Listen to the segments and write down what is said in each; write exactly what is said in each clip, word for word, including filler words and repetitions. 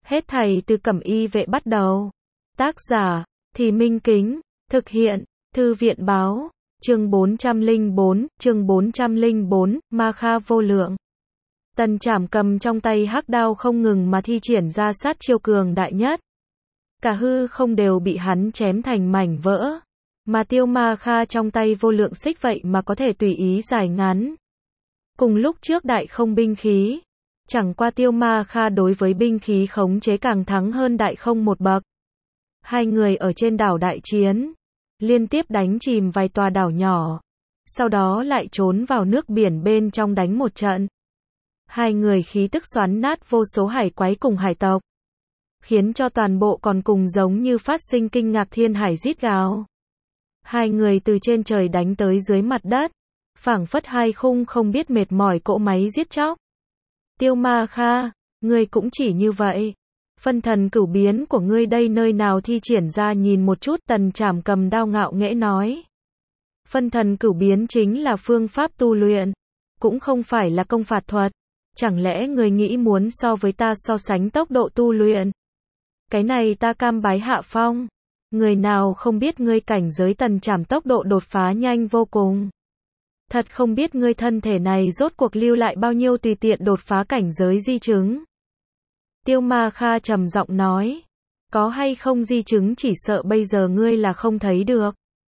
Hết thảy từ Cẩm Y Vệ bắt đầu. Tác giả, Thì Minh Kính, thực hiện, Thư viện Báo, chương bốn trăm lẻ bốn, chương bốn trăm lẻ bốn, Ma Kha vô lượng. Tần Trảm cầm trong tay hắc đao không ngừng mà thi triển ra sát chiêu cường đại nhất. Cả hư không đều bị hắn chém thành mảnh vỡ. Mà Tiêu Ma Kha trong tay vô lượng xích vậy mà có thể tùy ý dài ngắn. Cùng lúc trước đại không binh khí. Chẳng qua Tiêu Ma Kha đối với binh khí khống chế càng thắng hơn đại không một bậc. Hai người ở trên đảo đại chiến. Liên tiếp đánh chìm vài tòa đảo nhỏ. Sau đó lại trốn vào nước biển bên trong đánh một trận. Hai người khí tức xoắn nát vô số hải quái cùng hải tộc. Khiến cho toàn bộ còn cùng giống như phát sinh kinh ngạc thiên hải rít gào. Hai người từ trên trời đánh tới dưới mặt đất. Phảng phất hai khung không biết mệt mỏi cỗ máy giết chóc. Tiêu Ma Kha, ngươi cũng chỉ như vậy. Phân thần cửu biến của ngươi đây nơi nào thi triển ra nhìn một chút. Tần Trảm cầm đao ngạo nghễ nói. Phân thần cửu biến chính là phương pháp tu luyện. Cũng không phải là công phạt thuật. Chẳng lẽ ngươi nghĩ muốn so với ta so sánh tốc độ tu luyện? Cái này ta cam bái hạ phong. Người nào không biết ngươi cảnh giới Tần Trảm tốc độ đột phá nhanh vô cùng. Thật không biết ngươi thân thể này rốt cuộc lưu lại bao nhiêu tùy tiện đột phá cảnh giới di chứng. Tiêu Ma Kha trầm giọng nói. Có hay không di chứng chỉ sợ bây giờ ngươi là không thấy được.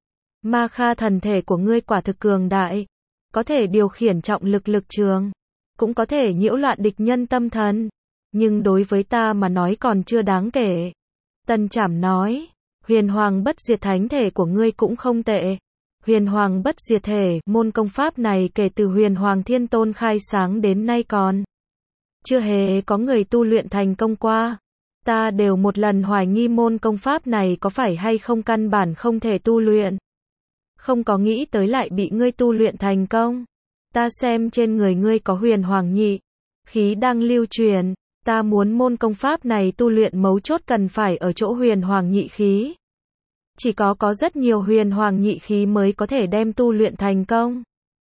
Ma Kha thần thể của ngươi quả thực cường đại. Có thể điều khiển trọng lực lực trường. Cũng có thể nhiễu loạn địch nhân tâm thần. Nhưng đối với ta mà nói còn chưa đáng kể. Tần Trảm nói. Huyền Hoàng bất diệt thánh thể của ngươi cũng không tệ. Huyền Hoàng bất diệt thể, môn công pháp này kể từ Huyền Hoàng Thiên Tôn khai sáng đến nay còn chưa hề có người tu luyện thành công qua. Ta đều một lần hoài nghi môn công pháp này có phải hay không căn bản không thể tu luyện. Không có nghĩ tới lại bị ngươi tu luyện thành công. Ta xem trên người ngươi có Huyền Hoàng nhị khí đang lưu truyền. Ta muốn môn công pháp này tu luyện mấu chốt cần phải ở chỗ Huyền Hoàng nhị khí. Chỉ có có rất nhiều Huyền Hoàng nhị khí mới có thể đem tu luyện thành công.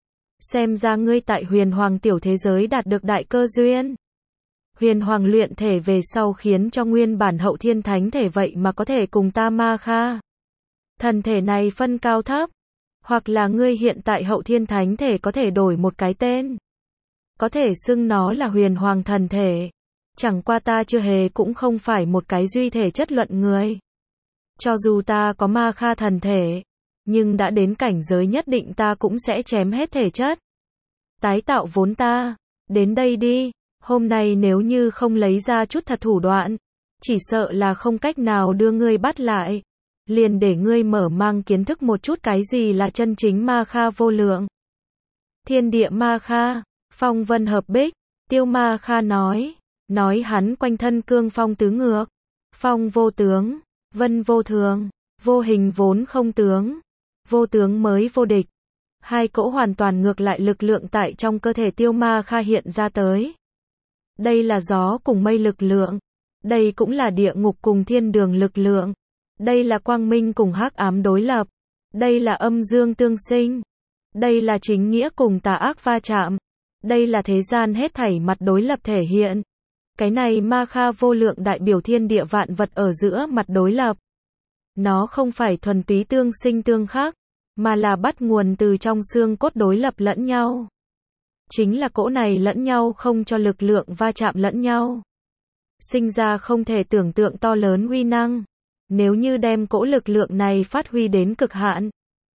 Xem ra ngươi tại Huyền Hoàng tiểu thế giới đạt được đại cơ duyên. Huyền Hoàng luyện thể về sau khiến cho nguyên bản hậu thiên thánh thể vậy mà có thể cùng ta Ma Kha. Thần thể này phân cao thấp. Hoặc là ngươi hiện tại hậu thiên thánh thể có thể đổi một cái tên. Có thể xưng nó là Huyền Hoàng thần thể. Chẳng qua ta chưa hề cũng không phải một cái duy thể chất luận người. Cho dù ta có Ma Kha thần thể, nhưng đã đến cảnh giới nhất định ta cũng sẽ chém hết thể chất. Tái tạo vốn ta. Đến đây đi. Hôm nay nếu như không lấy ra chút thật thủ đoạn, chỉ sợ là không cách nào đưa ngươi bắt lại. Liền để ngươi mở mang kiến thức một chút cái gì là chân chính Ma Kha vô lượng. Thiên địa Ma Kha, phong vân hợp bích. Tiêu Ma Kha nói. Nói hắn quanh thân cương phong tứ ngược. Phong vô tướng. Vân vô thường, vô hình vốn không tướng, vô tướng mới vô địch. Hai cỗ hoàn toàn ngược lại lực lượng tại trong cơ thể Tiêu Ma Kha hiện ra tới. Đây là gió cùng mây lực lượng. Đây cũng là địa ngục cùng thiên đường lực lượng. Đây là quang minh cùng hắc ám đối lập. Đây là âm dương tương sinh. Đây là chính nghĩa cùng tà ác va chạm. Đây là thế gian hết thảy mặt đối lập thể hiện. Cái này Ma Kha vô lượng đại biểu thiên địa vạn vật ở giữa mặt đối lập. Nó không phải thuần túy tương sinh tương khắc, mà là bắt nguồn từ trong xương cốt đối lập lẫn nhau. Chính là cỗ này lẫn nhau không cho lực lượng va chạm lẫn nhau. Sinh ra không thể tưởng tượng to lớn uy năng. Nếu như đem cỗ lực lượng này phát huy đến cực hạn.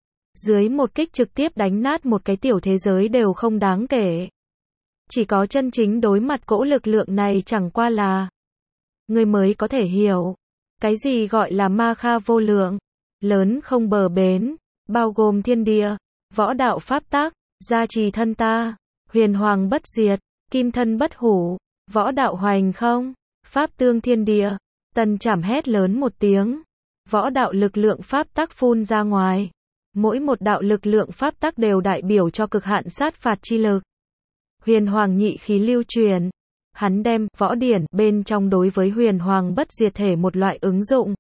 Dưới một kích trực tiếp đánh nát một cái tiểu thế giới đều không đáng kể. Chỉ có chân chính đối mặt cỗ lực lượng này chẳng qua là người mới có thể hiểu. Cái gì gọi là Ma Kha vô lượng, lớn không bờ bến, bao gồm thiên địa, võ đạo pháp tắc, gia trì thân ta, huyền hoàng bất diệt, kim thân bất hủ, võ đạo hoành không, pháp tương thiên địa. Tần Trảm hét lớn một tiếng. Võ đạo lực lượng pháp tắc phun ra ngoài. Mỗi một đạo lực lượng pháp tắc đều đại biểu cho cực hạn sát phạt chi lực. Huyền Hoàng nhị khí lưu truyền. Hắn đem võ điển bên trong đối với Huyền Hoàng bất diệt thể một loại ứng dụng.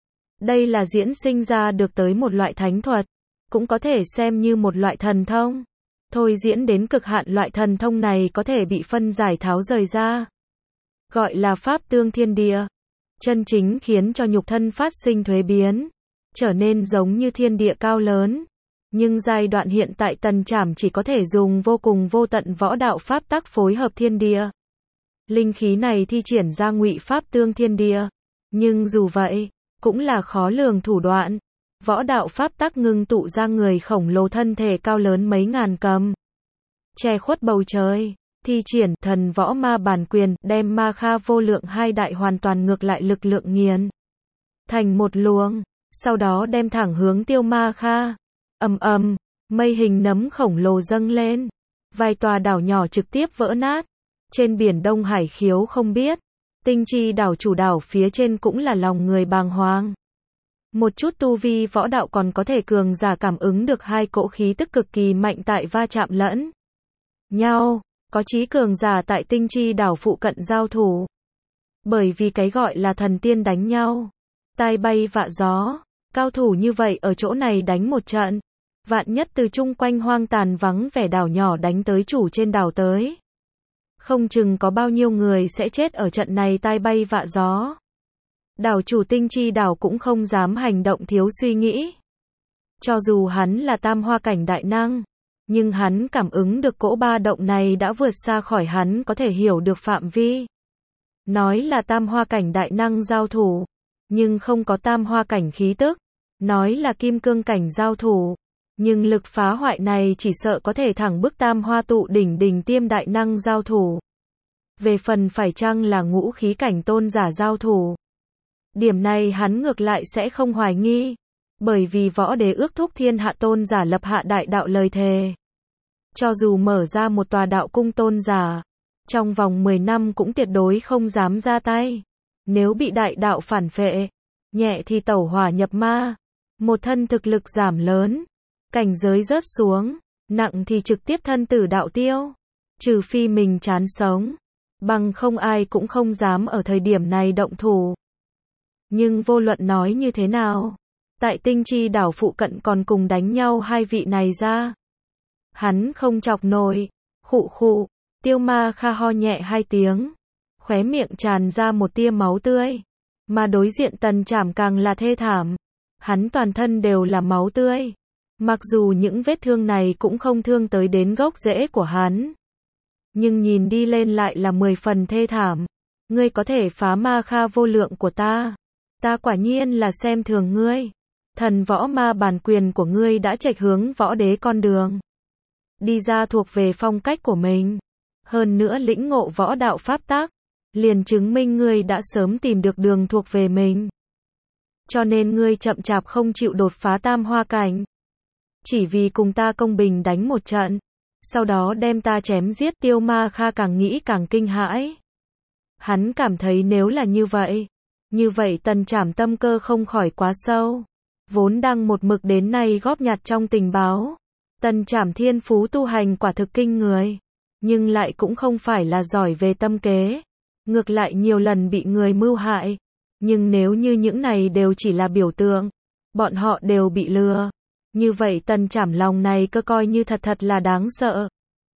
Đây là diễn sinh ra được tới một loại thánh thuật, cũng có thể xem như một loại thần thông. Thôi diễn đến cực hạn loại thần thông này có thể bị phân giải tháo rời ra. Gọi là pháp tương thiên địa. chân chính khiến cho nhục thân phát sinh thuế biến, trở nên giống như thiên địa cao lớn. Nhưng giai đoạn hiện tại Tần Trảm chỉ có thể dùng vô cùng vô tận võ đạo pháp tắc phối hợp thiên địa. Linh khí này thi triển ra ngụy pháp tương thiên địa. Nhưng dù vậy, cũng là khó lường thủ đoạn. Võ đạo pháp tắc ngưng tụ ra người khổng lồ thân thể cao lớn mấy ngàn cầm. Che khuất bầu trời, thi triển thần võ ma bản quyền, đem ma kha vô lượng hai đại hoàn toàn ngược lại lực lượng nghiền thành một luồng, sau đó đem thẳng hướng Tiêu Ma Kha. Ầm ầm, mây hình nấm khổng lồ dâng lên, vài tòa đảo nhỏ trực tiếp vỡ nát. Trên biển Đông Hải khiếu không biết, Tinh Chi đảo chủ đảo phía trên cũng là lòng người bàng hoàng. Một chút tu vi võ đạo còn có thể cường giả cảm ứng được hai cỗ khí tức cực kỳ mạnh tại va chạm lẫn nhau, có chí cường giả tại Tinh Chi đảo phụ cận giao thủ. Bởi vì cái gọi là thần tiên đánh nhau, tai bay vạ gió, cao thủ như vậy ở chỗ này đánh một trận, vạn nhất từ chung quanh hoang tàn vắng vẻ đảo nhỏ đánh tới chủ trên đảo tới. Không chừng có bao nhiêu người sẽ chết ở trận này tai bay vạ gió. Đảo chủ Tinh Chi đảo cũng không dám hành động thiếu suy nghĩ. Cho dù hắn là tam hoa cảnh đại năng, nhưng hắn cảm ứng được cỗ ba động này đã vượt xa khỏi hắn có thể hiểu được phạm vi. Nói là tam hoa cảnh đại năng giao thủ, nhưng không có tam hoa cảnh khí tức. Nói là kim cương cảnh giao thủ, nhưng lực phá hoại này chỉ sợ có thể thẳng bức tam hoa tụ đỉnh đỉnh tiêm đại năng giao thủ. Về phần phải chăng là ngũ khí cảnh tôn giả giao thủ, điểm này hắn ngược lại sẽ không hoài nghi, bởi vì võ đế ước thúc thiên hạ tôn giả lập hạ đại đạo lời thề. Cho dù mở ra một tòa đạo cung tôn giả, trong vòng mười năm cũng tuyệt đối không dám ra tay. Nếu bị đại đạo phản phệ, nhẹ thì tẩu hỏa nhập ma, một thân thực lực giảm lớn, cảnh giới rớt xuống, nặng thì trực tiếp thân tử đạo tiêu. Trừ phi mình chán sống, bằng không ai cũng không dám ở thời điểm này động thủ. Nhưng vô luận nói như thế nào, tại Tinh Chi đảo phụ cận còn cùng đánh nhau hai vị này ra, hắn không chọc nổi. Khụ khụ, Tiêu Ma Kha ho nhẹ hai tiếng, khóe miệng tràn ra một tia máu tươi, mà đối diện Tần Trảm càng là thê thảm. Hắn toàn thân đều là máu tươi, mặc dù những vết thương này cũng không thương tới đến gốc rễ của hắn, nhưng nhìn đi lên lại là mười phần thê thảm. Ngươi có thể phá ma kha vô lượng của ta, ta quả nhiên là xem thường ngươi. Thần võ ma bản quyền của ngươi đã chệch hướng võ đế con đường, đi ra thuộc về phong cách của mình, hơn nữa lĩnh ngộ võ đạo pháp tắc, liền chứng minh ngươi đã sớm tìm được đường thuộc về mình. Cho nên ngươi chậm chạp không chịu đột phá tam hoa cảnh, chỉ vì cùng ta công bình đánh một trận, sau đó đem ta chém giết. Tiêu Ma Kha càng nghĩ càng kinh hãi. Hắn cảm thấy nếu là như vậy, như vậy Tần Trảm tâm cơ không khỏi quá sâu. Vốn đang một mực đến nay góp nhặt trong tình báo, Tần Trảm thiên phú tu hành quả thực kinh người, nhưng lại cũng không phải là giỏi về tâm kế, ngược lại nhiều lần bị người mưu hại. Nhưng nếu như những này đều chỉ là biểu tượng, bọn họ đều bị lừa, như vậy Tần Trảm lòng này cơ coi như thật thật là đáng sợ.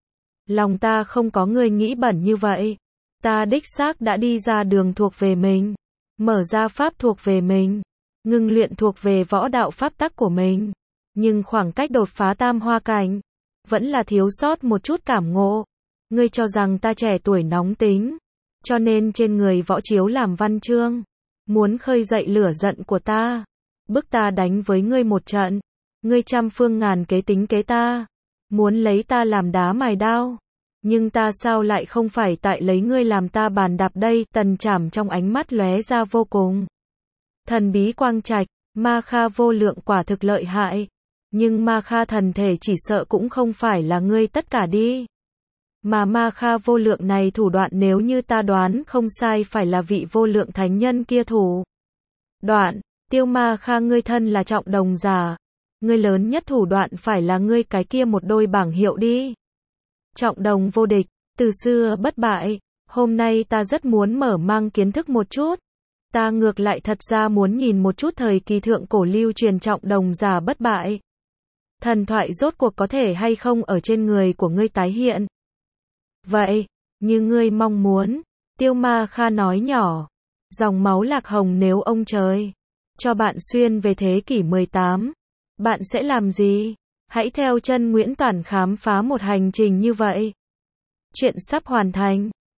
Lòng ta không có người nghĩ bẩn như vậy, ta đích xác đã đi ra đường thuộc về mình, mở ra pháp thuộc về mình, ngưng luyện thuộc về võ đạo pháp tắc của mình, nhưng khoảng cách đột phá tam hoa cảnh, vẫn là thiếu sót một chút cảm ngộ. Ngươi cho rằng ta trẻ tuổi nóng tính, cho nên trên người võ chiếu làm văn chương, muốn khơi dậy lửa giận của ta, bức ta đánh với ngươi một trận. Ngươi trăm phương ngàn kế tính kế ta, muốn lấy ta làm đá mài đao, nhưng ta sao lại không phải tại lấy ngươi làm ta bàn đạp đây. Tần Trảm trong ánh mắt lóe ra vô cùng thần bí quang trạch. Ma kha vô lượng quả thực lợi hại, nhưng ma kha thần thể chỉ sợ cũng không phải là ngươi tất cả đi. Mà ma kha vô lượng này thủ đoạn nếu như ta đoán không sai phải là vị vô lượng thánh nhân kia thủ đoạn. Tiêu Ma Kha, ngươi thân là trọng đồng giả, ngươi lớn nhất thủ đoạn phải là ngươi cái kia một đôi bảng hiệu đi. Trọng đồng vô địch, từ xưa bất bại, hôm nay ta rất muốn mở mang kiến thức một chút. Ta ngược lại thật ra muốn nhìn một chút thời kỳ thượng cổ lưu truyền trọng đồng giả bất bại. Thần thoại rốt cuộc có thể hay không ở trên người của ngươi tái hiện. Vậy, như ngươi mong muốn, Tiêu Ma Kha nói nhỏ. Dòng máu lạc hồng nếu ông trời cho bạn xuyên về thế kỷ mười tám, bạn sẽ làm gì? Hãy theo chân Nguyễn Toản khám phá một hành trình như vậy. Chuyện sắp hoàn thành.